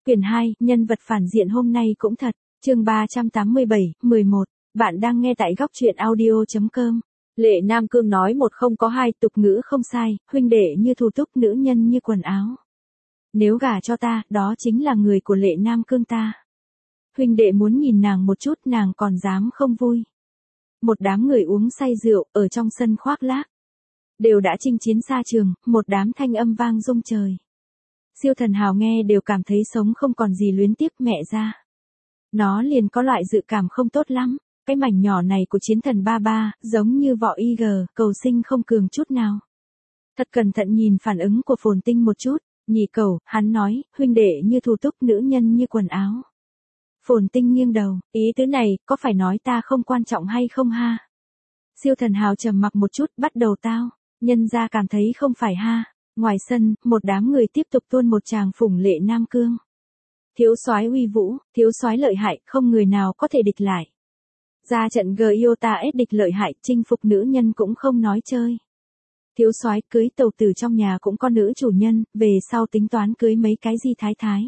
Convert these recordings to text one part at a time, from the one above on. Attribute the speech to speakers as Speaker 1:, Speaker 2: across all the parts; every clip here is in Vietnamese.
Speaker 1: Quyển 2, nhân vật phản diện hôm nay cũng thật. Chương 387, 11. Bạn đang nghe tại góc truyện audio.com. Lệ Nam Cương nói một không có hai, tục ngữ không sai, huynh đệ như thủ túc, nữ nhân như quần áo. Nếu gả cho ta, đó chính là người của Lệ Nam Cương ta. Huynh đệ muốn nhìn nàng một chút, nàng còn dám không vui. Một đám người uống say rượu, ở trong sân khoác lác. Đều đã chinh chiến xa trường, một đám thanh âm vang rung trời. Siêu Thần Hào nghe đều cảm thấy sống không còn gì luyến tiếc mẹ ra. Nó liền có loại dự cảm không tốt lắm, cái mảnh nhỏ này của chiến thần ba ba, giống như vỏ IG, cầu sinh không cường chút nào. Thật cẩn thận nhìn phản ứng của Phồn Tinh một chút, nhị cầu, hắn nói, huynh đệ như thủ túc, nữ nhân như quần áo. Phồn Tinh nghiêng đầu, ý tứ này, có phải nói ta không quan trọng hay không ha? Siêu Thần Hào trầm mặc một chút, bắt đầu tao, nhân ra cảm thấy không phải ha. Ngoài sân, một đám người tiếp tục tuôn một tràng phủng Lệ Nam Cương. Thiếu soái uy vũ, thiếu soái lợi hại, không người nào có thể địch lại. Ra trận Giota ép địch lợi hại, chinh phục nữ nhân cũng không nói chơi. Thiếu soái cưới tàu tử trong nhà cũng có nữ chủ nhân, về sau tính toán cưới mấy cái di thái thái.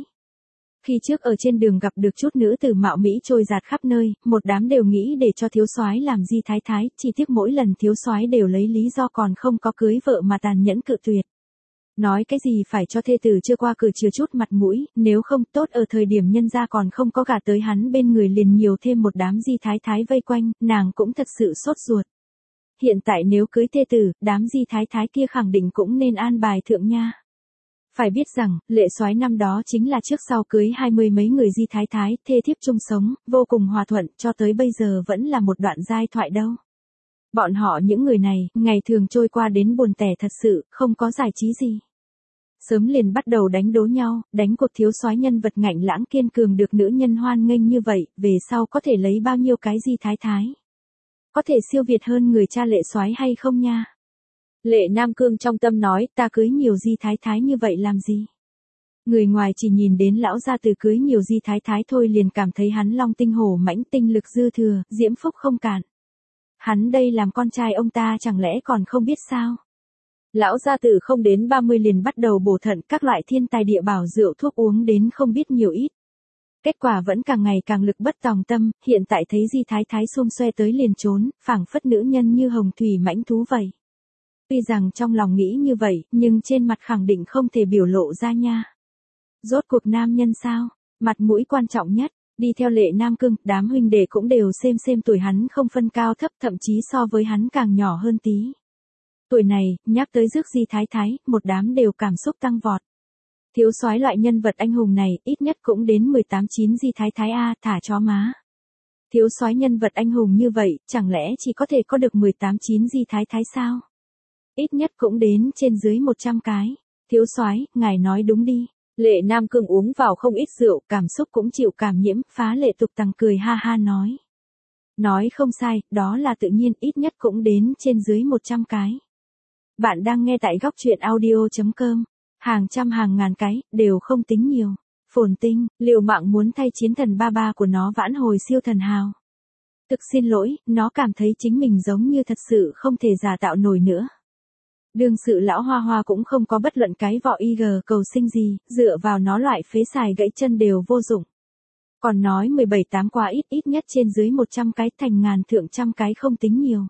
Speaker 1: Khi trước ở trên đường gặp được chút nữ tử mạo mỹ trôi dạt khắp nơi, một đám đều nghĩ để cho thiếu soái làm di thái thái, chỉ tiếc mỗi lần thiếu soái đều lấy lý do còn không có cưới vợ mà tàn nhẫn cự tuyệt. Nói cái gì phải cho thê tử chưa qua cửa chừa chút mặt mũi, nếu không tốt ở thời điểm nhân gia còn không có gả tới hắn bên người liền nhiều thêm một đám di thái thái vây quanh, nàng cũng thật sự sốt ruột. Hiện tại nếu cưới thê tử, đám di thái thái kia khẳng định cũng nên an bài thượng nha. Phải biết rằng, Lệ soái năm đó chính là trước sau cưới 20 mấy người di thái thái, thê thiếp chung sống, vô cùng hòa thuận, cho tới bây giờ vẫn là một đoạn giai thoại đâu. Bọn họ những người này, ngày thường trôi qua đến buồn tẻ thật sự, không có giải trí gì. Sớm liền bắt đầu đánh đố nhau, đánh cuộc thiếu soái nhân vật ngạnh lãng kiên cường được nữ nhân hoan nghênh như vậy, về sau có thể lấy bao nhiêu cái di thái thái. Có thể siêu việt hơn người cha Lệ soái hay không nha? Lệ Nam Cương trong tâm nói, ta cưới nhiều di thái thái như vậy làm gì? Người ngoài chỉ nhìn đến lão gia tử cưới nhiều di thái thái thôi liền cảm thấy hắn long tinh hổ mãnh, tinh lực dư thừa, diễm phúc không cạn. Hắn đây làm con trai ông ta chẳng lẽ còn không biết sao? Lão gia tử không đến 30 liền bắt đầu bổ thận, các loại thiên tài địa bảo rượu thuốc uống đến không biết nhiều ít. Kết quả vẫn càng ngày càng lực bất tòng tâm, hiện tại thấy di thái thái xôm xoe tới liền trốn, phảng phất nữ nhân như hồng thủy mãnh thú vậy. Tuy rằng trong lòng nghĩ như vậy, nhưng trên mặt khẳng định không thể biểu lộ ra nha. Rốt cuộc nam nhân sao? Mặt mũi quan trọng nhất. Đi theo Lệ Nam Cương, đám huynh đệ cũng đều xem tuổi hắn không phân cao thấp, thậm chí so với hắn càng nhỏ hơn tí. Tuổi này, nhắc tới rước di thái thái, một đám đều cảm xúc tăng vọt. Thiếu soái loại nhân vật anh hùng này, ít nhất cũng đến 18-9 di thái thái a, thả chó má. Thiếu soái nhân vật anh hùng như vậy, chẳng lẽ chỉ có thể có được 18-9 di thái thái sao? Ít nhất cũng đến trên dưới 100 cái. Thiếu soái, ngài nói đúng đi. Lệ Nam Cương uống vào không ít rượu, cảm xúc cũng chịu cảm nhiễm, phá lệ tục tằng cười ha ha nói. Nói không sai, đó là tự nhiên, ít nhất cũng đến trên dưới 100 cái. Bạn đang nghe tại góc truyện audio.com. Hàng trăm hàng ngàn cái, đều không tính nhiều. Phồn Tinh, liều mạng muốn thay chiến thần ba ba của nó vãn hồi Siêu Thần Hào. Thực xin lỗi, nó cảm thấy chính mình giống như thật sự không thể giả tạo nổi nữa. Đương sự lão Hoa Hoa cũng không có bất luận cái vỏ IG cầu sinh gì, dựa vào nó loại phế xài gãy chân đều vô dụng. Còn nói 17-8 quá ít nhất trên dưới 100 cái thành ngàn thượng trăm cái không tính nhiều.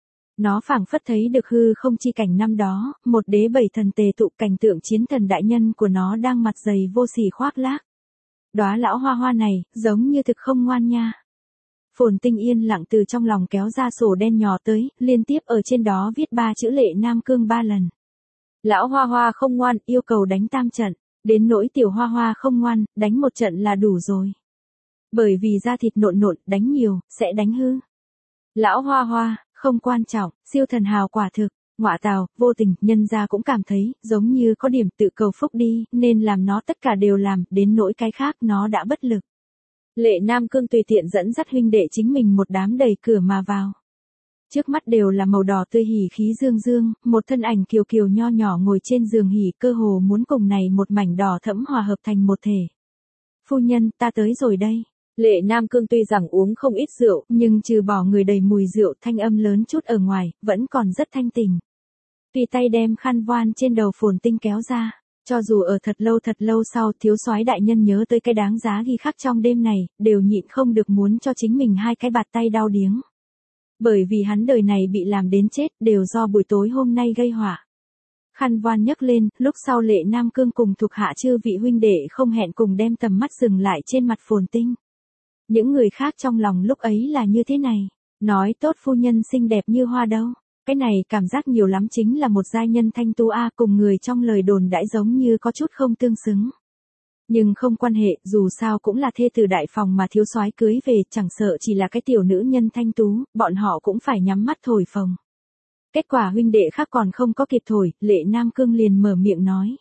Speaker 1: Nó phảng phất thấy được hư không chi cảnh năm đó, một đế bảy thần tề tụ, cảnh tượng chiến thần đại nhân của nó đang mặt dày vô sỉ khoác lác. Đóa lão Hoa Hoa này, giống như thực không ngoan nha. Phồn Tinh yên lặng từ trong lòng kéo ra sổ đen nhỏ tới, liên tiếp ở trên đó viết 3 chữ Lệ Nam Cương 3 lần. Lão Hoa Hoa không ngoan, yêu cầu đánh tam trận, đến nỗi tiểu Hoa Hoa không ngoan, đánh một trận là đủ rồi. Bởi vì da thịt nộn, đánh nhiều, sẽ đánh hư. Lão Hoa Hoa, không quan trọng, Siêu Thần Hào quả thực, ngọa tào, vô tình, nhân gia cũng cảm thấy, giống như có điểm tự cầu phúc đi, nên làm nó tất cả đều làm, đến nỗi cái khác nó đã bất lực. Lệ Nam Cương tùy tiện dẫn dắt huynh đệ chính mình một đám đẩy cửa mà vào. Trước mắt đều là màu đỏ tươi hỉ khí dương dương, một thân ảnh kiều kiều nho nhỏ ngồi trên giường hỉ, cơ hồ muốn cùng này một mảnh đỏ thẫm hòa hợp thành một thể. Phu nhân, ta tới rồi đây. Lệ Nam Cương tuy rằng uống không ít rượu, nhưng trừ bỏ người đầy mùi rượu thanh âm lớn chút ở ngoài, vẫn còn rất thanh tình. Tùy tay đem khăn voan trên đầu Phồn Tinh kéo ra. Cho dù ở thật lâu sau thiếu soái đại nhân nhớ tới cái đáng giá ghi khắc trong đêm này, đều nhịn không được muốn cho chính mình hai cái bạt tay đau điếng. Bởi vì hắn đời này bị làm đến chết đều do buổi tối hôm nay gây họa. Khăn voan nhấc lên, lúc sau Lệ Nam Cương cùng thuộc hạ chư vị huynh đệ không hẹn cùng đem tầm mắt dừng lại trên mặt Phồn Tinh. Những người khác trong lòng lúc ấy là như thế này, nói tốt phu nhân xinh đẹp như hoa đâu. Cái này cảm giác nhiều lắm chính là một giai nhân thanh tú a, cùng người trong lời đồn đãi giống như có chút không tương xứng. Nhưng không quan hệ, dù sao cũng là thê tử đại phòng mà thiếu soái cưới về, chẳng sợ chỉ là cái tiểu nữ nhân thanh tú, bọn họ cũng phải nhắm mắt thổi phồng. Kết quả huynh đệ khác còn không có kịp thổi, Lệ Nam Cương liền mở miệng nói.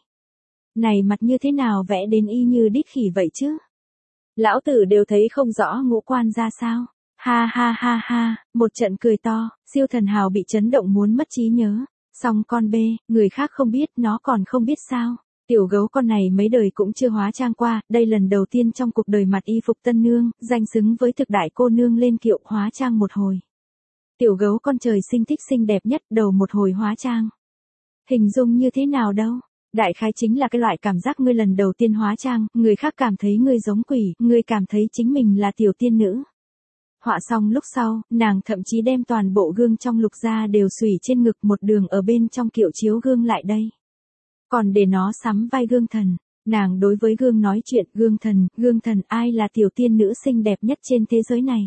Speaker 1: Này mặt như thế nào vẽ đến y như đít khỉ vậy chứ? Lão tử đều thấy không rõ ngũ quan ra sao. Ha ha ha ha, một trận cười to, Siêu Thần Hào bị chấn động muốn mất trí nhớ. Xong con bê, người khác không biết nó còn không biết sao. Tiểu gấu con này mấy đời cũng chưa hóa trang qua, đây lần đầu tiên trong cuộc đời mặt y phục tân nương, danh xứng với thực đại cô nương lên kiệu hóa trang một hồi. Tiểu gấu con trời sinh thích xinh đẹp nhất, đầu một hồi hóa trang. Hình dung như thế nào đâu? Đại khái chính là cái loại cảm giác ngươi lần đầu tiên hóa trang, người khác cảm thấy ngươi giống quỷ, ngươi cảm thấy chính mình là tiểu tiên nữ. Họa xong lúc sau, nàng thậm chí đem toàn bộ gương trong lục gia đều xùy trên ngực một đường ở bên trong kiệu chiếu gương lại đây. Còn để nó sắm vai gương thần, nàng đối với gương nói chuyện, gương thần ai là tiểu tiên nữ xinh đẹp nhất trên thế giới này.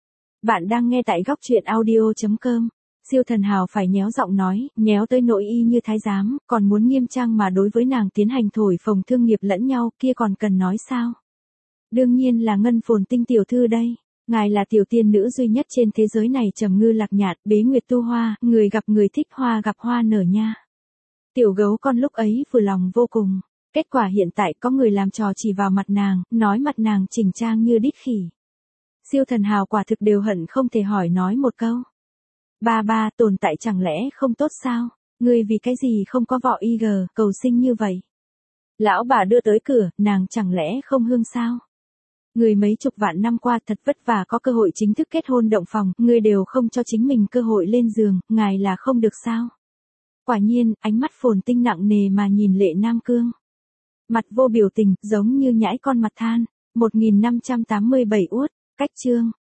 Speaker 1: Bạn đang nghe tại góc truyện audio.com. Siêu Thần Hào phải nhéo giọng nói, nhéo tới nỗi y như thái giám, còn muốn nghiêm trang mà đối với nàng tiến hành thổi phồng thương nghiệp lẫn nhau, kia còn cần nói sao? Đương nhiên là Ngân Phồn Tinh tiểu thư đây. Ngài là tiểu tiên nữ duy nhất trên thế giới này, trầm ngư lạc nhạt, bế nguyệt tu hoa, người gặp người thích hoa gặp hoa nở nha. Tiểu gấu con lúc ấy vừa lòng vô cùng. Kết quả hiện tại có người làm trò chỉ vào mặt nàng, nói mặt nàng chỉnh trang như đít khỉ. Siêu Thần Hào quả thực đều hận không thể hỏi nói một câu. Ba, tồn tại chẳng lẽ không tốt sao? Ngươi vì cái gì không có vọ IG, cầu sinh như vậy? Lão bà đưa tới cửa, nàng chẳng lẽ không hương sao? Người mấy chục vạn năm qua thật vất vả có cơ hội chính thức kết hôn động phòng, người đều không cho chính mình cơ hội lên giường, ngài là không được sao? Quả nhiên, ánh mắt Phồn Tinh nặng nề mà nhìn Lệ Nam Cương. Mặt vô biểu tình, giống như nhãi con mặt than. 1587 uất, cách chương.